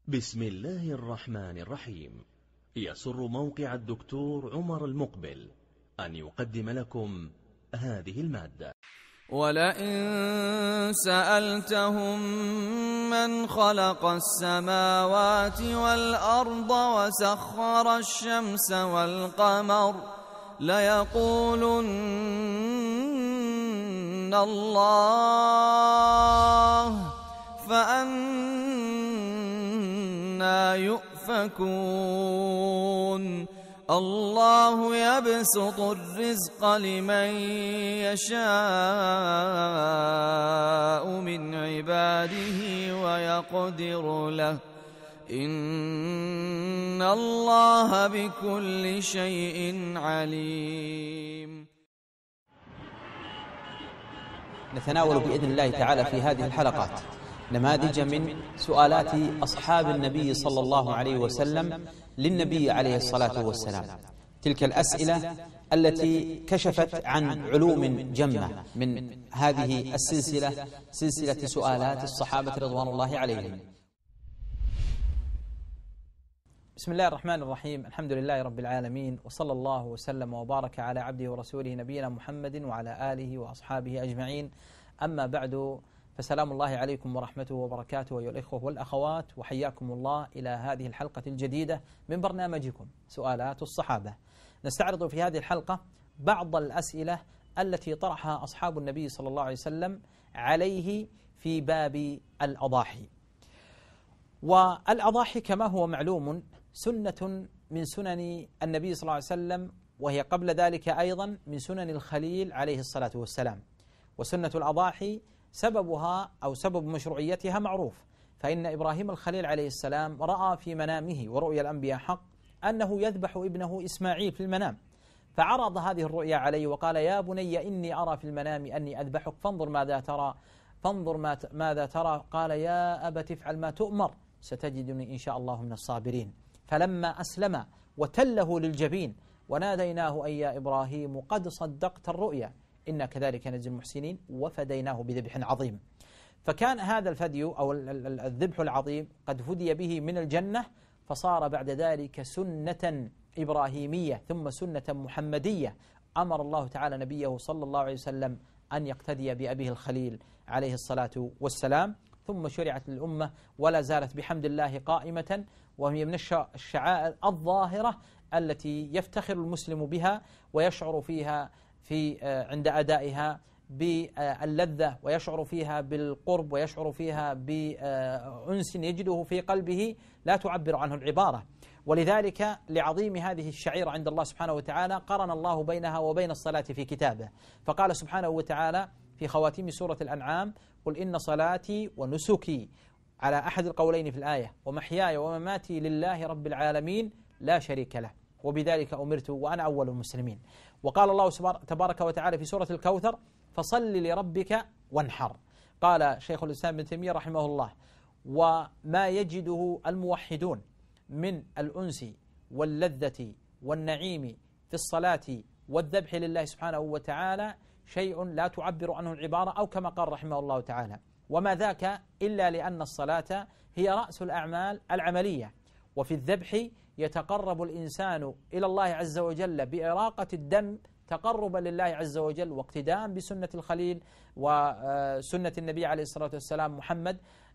بسم الله الرحمن الرحيم. يسر موقع الدكتور عمر المقبل أن يقدم لكم هذه المادة. ولئن سألتهم من خلق السماوات والأرض وسخر الشمس والقمر ليقولن الله فأنى يؤفكون الله يبسط الرزق لمن يشاء من عباده ويقدر له إن الله بكل شيء عليم. نتناول بإذن الله تعالى في هذه الحلقات نماذج من سؤالات أصحاب النبي صلى الله عليه وسلم للنبي عليه الصلاة والسلام، تلك الأسئلة التي كشفت عن علوم جمة من هذه السلسلة، سلسلة سؤالات الصحابة رضوان الله عليهم. بسم الله الرحمن الرحيم، الحمد لله رب العالمين، وصلى الله وسلم وبارك على عبده ورسوله نبينا محمد وعلى آله وأصحابه أجمعين. أما بعد، فسلام الله عليكم ورحمته وبركاته أيها الإخوة والأخوات، وحياكم الله إلى هذه الحلقة الجديدة من برنامجكم سؤالات الصحابة. نستعرض في هذه الحلقة بعض الأسئلة التي طرحها أصحاب النبي صلى الله عليه وسلم عليه في باب الأضاحي. والأضاحي كما هو معلوم سنة من سنن النبي صلى الله عليه وسلم، وهي قبل ذلك أيضا من سنن الخليل عليه الصلاة والسلام. وسنة الأضاحي سببها أو سبب مشروعيتها معروف، فإن إبراهيم الخليل عليه السلام رأى في منامه، ورؤيا الأنبياء حق، أنه يذبح ابنه إسماعيل في المنام، فعرض هذه الرؤيا عليه وقال: يا بني إني أرى في المنام أني أذبحك فانظر ماذا ترى، فانظر ماذا ترى. قال: يا أبت افعل ما تؤمر ستجدني إن شاء الله من الصابرين. فلما أسلم وتله للجبين وناديناه أي يا إبراهيم قد صدقت الرؤيا إنا كذلك نجزي المحسنين وفديناه بذبح عظيم. فكان هذا الفدي أو الذبح العظيم قد فدي به من الجنة، فصار بعد ذلك سنة إبراهيمية ثم سنة محمدية أمر الله تعالى نبيه صلى الله عليه وسلم أن يقتدي بأبيه الخليل عليه الصلاة والسلام. ثم شرعت للأمة ولا زالت بحمد الله قائمة، وهي من الشعائر الظاهرة التي يفتخر المسلم بها ويشعر فيها عند أدائها باللذة، ويشعر فيها بالقرب، ويشعر فيها بأنس يجده في قلبه لا تعبر عنه العبارة. ولذلك لعظيم هذه الشعيرة عند الله سبحانه وتعالى قرن الله بينها وبين الصلاة في كتابه، فقال سبحانه وتعالى في خواتيم سورة الأنعام: قل إن صلاتي ونسكي، على أحد القولين في الآية، ومحياي ومماتي لله رب العالمين لا شريك له وبذلك أمرت وأنا أول المسلمين. وقال الله تبارك وتعالى في سورة الكوثر: فصل لربك وانحر. قال شيخ الإسلام ابن تيمية رحمه الله: وما يجده الموحدون من الأنس واللذة والنعيم في الصلاة والذبح لله سبحانه وتعالى شيء لا تعبر عنه العبارة، أو كما قال رحمه الله تعالى: وما ذاك إلا لأن الصلاة هي رأس الأعمال العملية، وفي الذبح يتقرب الإنسان إلى الله عز وجل بإراقة الدم تقربا لله عز وجل، واقتداء بسنة الخليل وسنة النبي عليه الصلاة والسلام محمد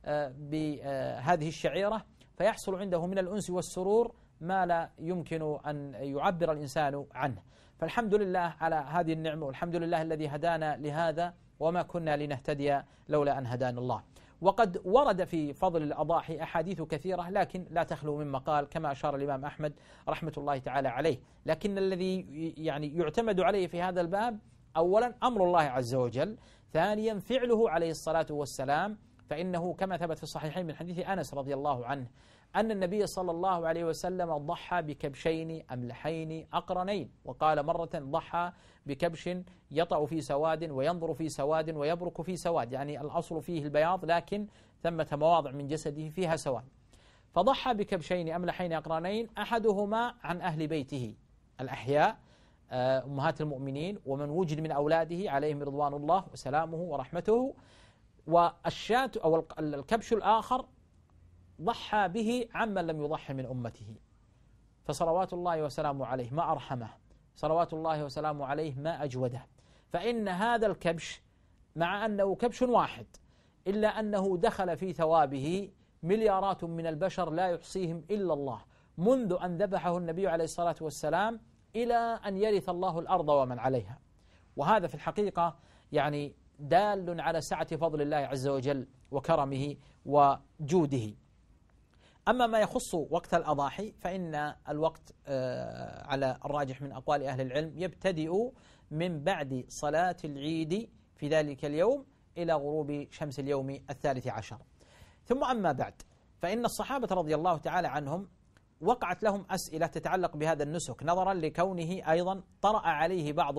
بهذه الشعيرة، فيحصل عنده من الأنس والسرور ما لا يمكن أن يعبر الإنسان عنه. فالحمد لله على هذه النعمة، والحمد لله الذي هدانا لهذا، وما كنا لنهتدي لولا أن هدانا الله. وقد ورد في فضل الأضاحي أحاديث كثيرة، لكن لا تخلو من مقال كما أشار الإمام أحمد رحمة الله تعالى عليه. لكن الذي يعني يعتمد عليه في هذا الباب أولا أمر الله عز وجل، ثانيا فعله عليه الصلاة والسلام، فإنه كما ثبت في الصحيحين من حديث أنس رضي الله عنه أن النبي صلى الله عليه وسلم ضحى بكبشين أملحين أقرنين، وقال مرة ضحى بكبش يطأ في سواد وينظر في سواد ويبرك في سواد، يعني الأصل فيه البياض لكن ثمة مواضع من جسده فيها سواد. فضحى بكبشين أملحين أقرنين، أحدهما عن أهل بيته الأحياء أمهات المؤمنين ومن وجد من أولاده عليهم رضوان الله وسلامه ورحمته، والشاة أو الكبش الآخر ضحى به عمن لم يضحي من أمته، فصلوات الله وسلامه عليه ما أرحمه، صلوات الله وسلامه عليه ما أجوده. فإن هذا الكبش مع أنه كبش واحد إلا أنه دخل في ثوابه مليارات من البشر لا يحصيهم إلا الله، منذ أن ذبحه النبي عليه الصلاة والسلام إلى أن يرث الله الأرض ومن عليها. وهذا في الحقيقة يعني دال على سعة فضل الله عز وجل وكرمه وجوده. أما ما يخص وقت الأضاحي فإن الوقت على الراجح من أقوال أهل العلم يبتدئ من بعد صلاة العيد في ذلك اليوم إلى غروب شمس اليوم 13. ثم أما بعد فإن الصحابة رضي الله تعالى عنهم وقعت لهم أسئلة تتعلق بهذا النسك، نظرا لكونه أيضا طرأ عليه بعض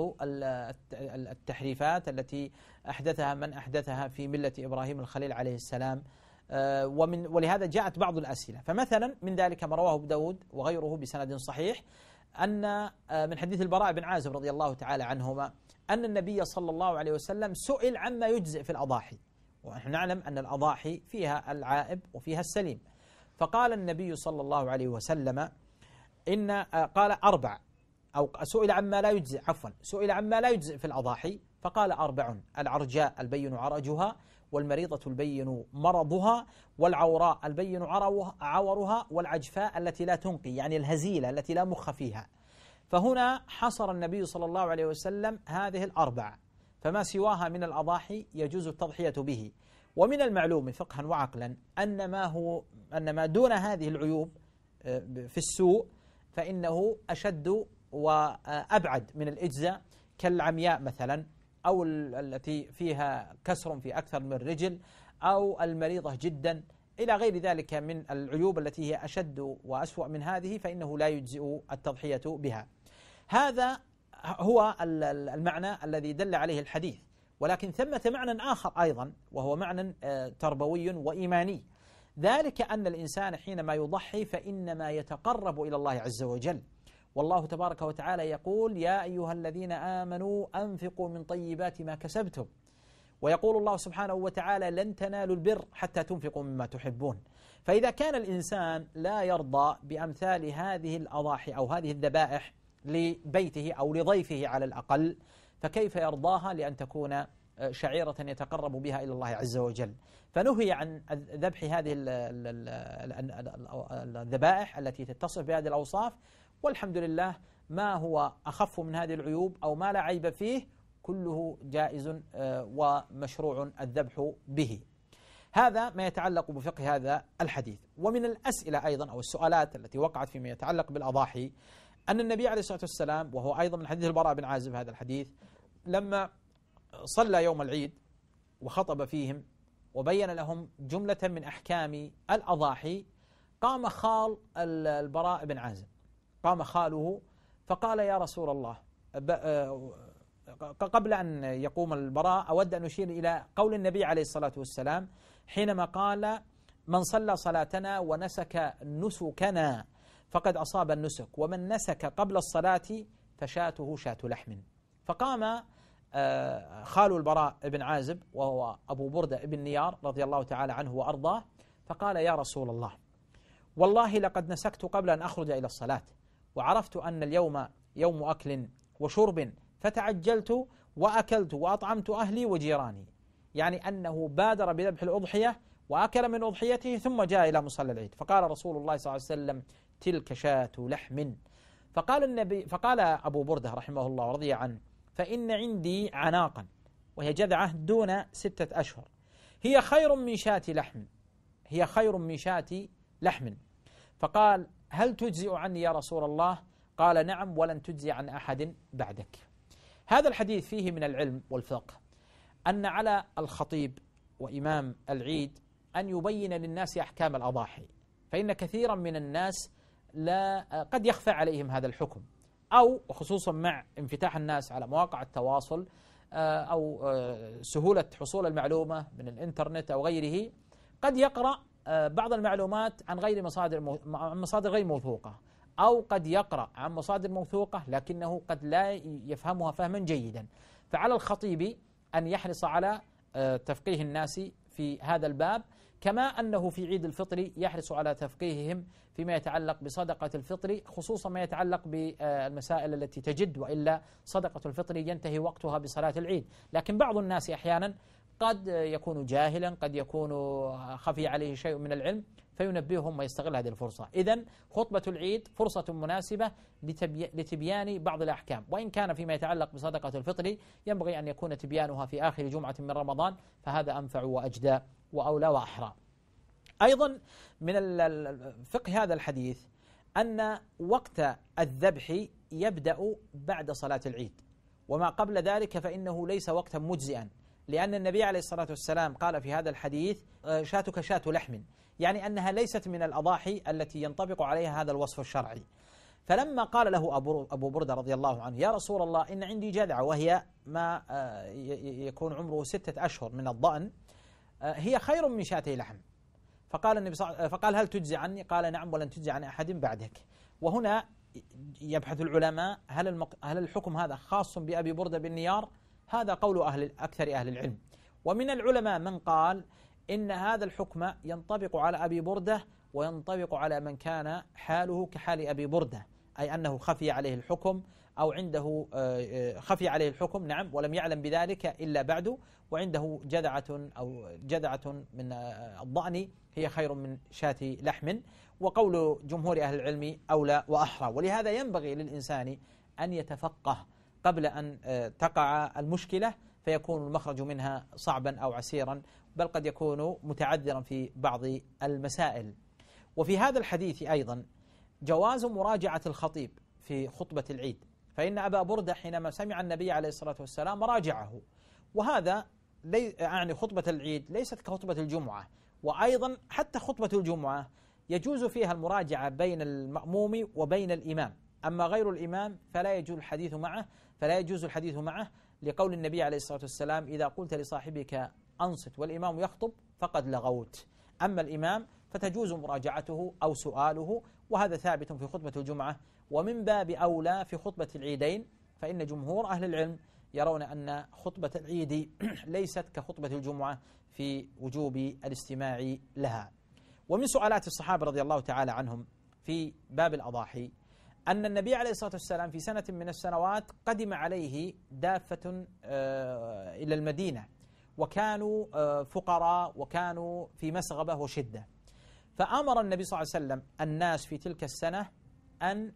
التحريفات التي أحدثها من أحدثها في ملة إبراهيم الخليل عليه السلام، ولهذا جاءت بعض الأسئلة. فمثلا من ذلك ما رواه أبو داود وغيره بسند صحيح أن من حديث البراء بن عازب رضي الله تعالى عنهما أن النبي صلى الله عليه وسلم سئل عما يجزئ في الأضاحي، ونحن نعلم أن الأضاحي فيها العائب وفيها السليم. فقال النبي صلى الله عليه وسلم قال 4، أو سئل عما لا يجزئ، سئل عما لا يجزئ في الأضاحي فقال 4: العرجاء البين عرجها، والمريضة البين مرضها، والعوراء البين عورها، والعجفاء التي لا تنقي يعني الهزيلة التي لا مخ فيها. فهنا حصر النبي صلى الله عليه وسلم هذه 4، فما سواها من الأضاحي يجوز التضحية به. ومن المعلوم فقها وعقلا أن ما دون هذه العيوب في السوء فإنه أشد وأبعد من الإجزاء، كالعمياء مثلا، أو التي فيها كسر في أكثر من رجل، أو المريضة جدا، إلى غير ذلك من العيوب التي هي أشد وأسوأ من هذه، فإنه لا يجزئ التضحية بها. هذا هو المعنى الذي دل عليه الحديث. ولكن ثمة معنى آخر أيضا، وهو معنى تربوي وإيماني، ذلك أن الإنسان حينما يضحي فإنما يتقرب إلى الله عز وجل. والله تبارك وتعالى يقول: يا أيها الذين آمنوا أنفقوا من طيبات ما كسبتم. ويقول الله سبحانه وتعالى: لن تنالوا البر حتى تنفقوا مما تحبون. فإذا كان الإنسان لا يرضى بأمثال هذه الأضاحي أو هذه الذبائح لبيته أو لضيفه على الأقل، فكيف يرضاها لأن تكون شعيرة يتقرب بها إلى الله عز وجل؟ فنهي عن ذبح هذه الذبائح التي تتصف بهذه الأوصاف. والحمد لله ما هو أخف من هذه العيوب أو ما لا عيب فيه كله جائز ومشروع الذبح به. هذا ما يتعلق بفقه هذا الحديث. ومن الأسئلة أيضا أو السؤالات التي وقعت فيما يتعلق بالأضاحي أن النبي عليه الصلاة والسلام، وهو أيضا من حديث البراء بن عازب هذا الحديث، لما صلى يوم العيد وخطب فيهم وبين لهم جملة من أحكام الأضاحي، قام خال البراء بن عازب، قام خاله فقال: يا رسول الله، قبل أن يقوم البراء أود أن أشير إلى قول النبي عليه الصلاة والسلام حينما قال: من صلى صلاتنا ونسك نسكنا فقد أصاب النسك، ومن نسك قبل الصلاة فشاته شاة لحم. فقام خال البراء بن عازب وهو أبو بردة بن نيار رضي الله تعالى عنه وأرضاه، فقال: يا رسول الله، والله لقد نسكت قبل أن أخرج إلى الصلاة، وعرفت أن اليوم يوم أكل وشرب، فتعجلت وأكلت وأطعمت أهلي وجيراني. يعني أنه بادر بذبح الأضحية وأكل من أضحيته ثم جاء إلى مصلى العيد. فقال رسول الله صلى الله عليه وسلم: تلك شاة لحم. فقال أبو بردة رحمه الله ورضي عنه: فإن عندي عناقا، وهي جذعة دون 6 أشهر، هي خير من شاة لحم، هي خير من شاة لحم. فقال: هل تجزئ عني يا رسول الله؟ قال: نعم، ولن تجزي عن أحد بعدك. هذا الحديث فيه من العلم والفقه أن على الخطيب وإمام العيد أن يبين للناس أحكام الأضاحي، فإن كثيرا من الناس قد يخفى عليهم هذا الحكم، أو وخصوصا مع انفتاح الناس على مواقع التواصل أو سهولة حصول المعلومة من الإنترنت أو غيره، قد يقرأ بعض المعلومات عن غير مصادر غير موثوقة، أو قد يقرأ عن مصادر موثوقة لكنه قد لا يفهمها فهما جيدا. فعلى الخطيب أن يحرص على تفقيه الناس في هذا الباب، كما أنه في عيد الفطر يحرص على تفقيههم فيما يتعلق بصدقة الفطر، خصوصا ما يتعلق بالمسائل التي تجد، وإلا صدقة الفطر ينتهي وقتها بصلاة العيد. لكن بعض الناس أحيانا قد يكون جاهلا، قد يكون خفي عليه شيء من العلم، فينبههم ويستغل هذه الفرصة. إذن خطبة العيد فرصة مناسبة لتبيان بعض الأحكام، وإن كان فيما يتعلق بصدقة الفطر ينبغي أن يكون تبيانها في آخر جمعة من رمضان، فهذا أنفع وأجدى وأولى وأحرى. أيضا من فقه هذا الحديث أن وقت الذبح يبدأ بعد صلاة العيد، وما قبل ذلك فإنه ليس وقتا مجزئا، لأن النبي عليه الصلاة والسلام قال في هذا الحديث شاتك شات لحم، يعني أنها ليست من الأضاحي التي ينطبق عليها هذا الوصف الشرعي. فلما قال له أبو بردة رضي الله عنه: يا رسول الله، إن عندي جذعة وهي ما يكون عمره 6 أشهر من الضأن، هي خير من شاتي لحم. فقال: هل تجزي عني؟ قال: نعم، ولن تجزي عن أحد بعدك. وهنا يبحث العلماء هل الحكم هذا خاص بأبي بردة بالنيار؟ هذا قول أكثر أهل العلم. ومن العلماء من قال إن هذا الحكم ينطبق على أبي بردة وينطبق على من كان حاله كحال أبي بردة، أي أنه خفي عليه الحكم أو عنده خفي عليه الحكم، نعم، ولم يعلم بذلك إلا بعد، وعنده جذعة من الضأن هي خير من شاة لحم. وقول جمهور أهل العلم أولى وأحرى. ولهذا ينبغي للإنسان أن يتفقه قبل أن تقع المشكلة فيكون المخرج منها صعبا أو عسيرا، بل قد يكون متعذرا في بعض المسائل. وفي هذا الحديث أيضا جواز مراجعة الخطيب في خطبة العيد، فإن أبا بردة حينما سمع النبي عليه الصلاة والسلام راجعه، وهذا يعني خطبة العيد ليست كخطبة الجمعة، وأيضا حتى خطبة الجمعة يجوز فيها المراجعة بين المأموم وبين الإمام، أما غير الإمام فلا يجوز الحديث معه لقول النبي عليه الصلاة والسلام: إذا قلت لصاحبك أنصت والإمام يخطب فقد لغوت. أما الإمام فتجوز مراجعته أو سؤاله، وهذا ثابت في خطبة الجمعة، ومن باب أولى في خطبة العيدين، فإن جمهور أهل العلم يرون أن خطبة العيد ليست كخطبة الجمعة في وجوب الاستماع لها. ومن سؤالات الصحابة رضي الله تعالى عنهم في باب الأضاحي أن النبي عليه الصلاة والسلام في سنة من السنوات قدم عليه دافة إلى المدينة، وكانوا فقراء وكانوا في مسغبة وشدة، فأمر النبي صلى الله عليه وسلم الناس في تلك السنة أن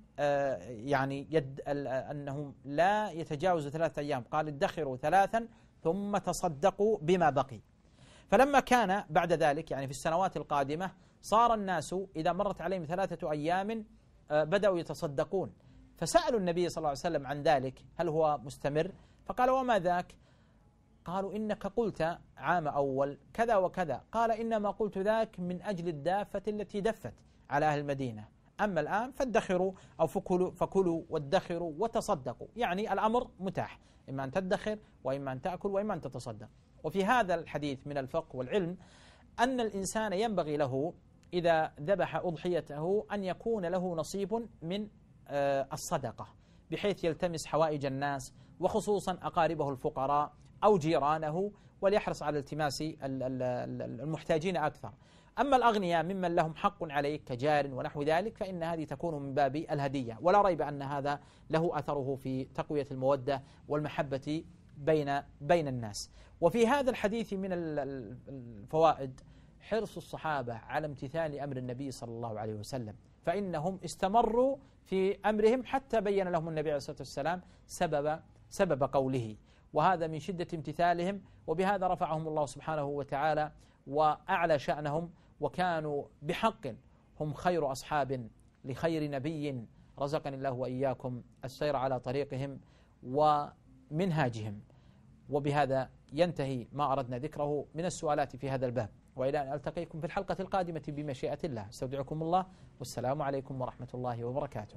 أنهم لا يتجاوزوا 3 أيام، قال: ادخروا 3 ثم تصدقوا بما بقي. فلما كان بعد ذلك يعني في السنوات القادمة صار الناس إذا مرت عليهم 3 أيام بدأوا يتصدقون، فسألوا النبي صلى الله عليه وسلم عن ذلك، هل هو مستمر؟ فقال: وما ذاك؟ قالوا: إنك قلت عام أول كذا وكذا. قال: إنما قلت ذاك من أجل الدافة التي دفت على أهل المدينة، أما الآن فادخروا أو فكلوا وادخروا وتصدقوا، يعني الأمر متاح، إما أن تدخر وإما أن تأكل وإما أن تتصدق. وفي هذا الحديث من الفقه والعلم أن الإنسان ينبغي له إذا ذبح أضحيته أن يكون له نصيب من الصدقة، بحيث يلتمس حوائج الناس وخصوصا أقاربه الفقراء أو جيرانه، وليحرص على التماس المحتاجين أكثر. أما الأغنياء ممن لهم حق عليك كجار ونحو ذلك فإن هذه تكون من باب الهدية، ولا ريب أن هذا له أثره في تقوية المودة والمحبة بين الناس. وفي هذا الحديث من الفوائد حرص الصحابة على امتثال أمر النبي صلى الله عليه وسلم، فإنهم استمروا في أمرهم حتى بين لهم النبي عليه الصلاة والسلام سبب قوله، وهذا من شدة امتثالهم، وبهذا رفعهم الله سبحانه وتعالى وأعلى شأنهم، وكانوا بحق هم خير أصحاب لخير نبي رزقني الله وإياكم السير على طريقهم ومنهاجهم. وبهذا ينتهي ما أردنا ذكره من السؤالات في هذا الباب، وإلى أن ألتقيكم في الحلقة القادمة بمشيئة الله. استودعكم الله، والسلام عليكم ورحمة الله وبركاته.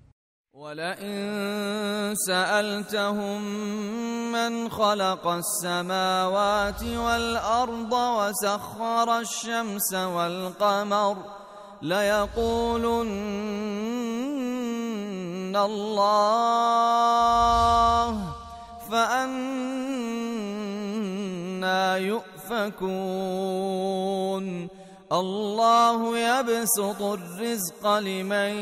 ولئن سألتهم من خلق السماوات والأرض وسخر الشمس والقمر ليقولن الله، فأنى يؤفكون. فكون الله يبسط الرزق لمن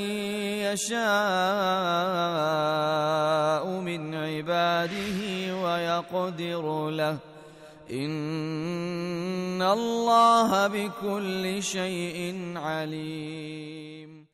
يشاء من عباده ويقدر له إن الله بكل شيء عليم.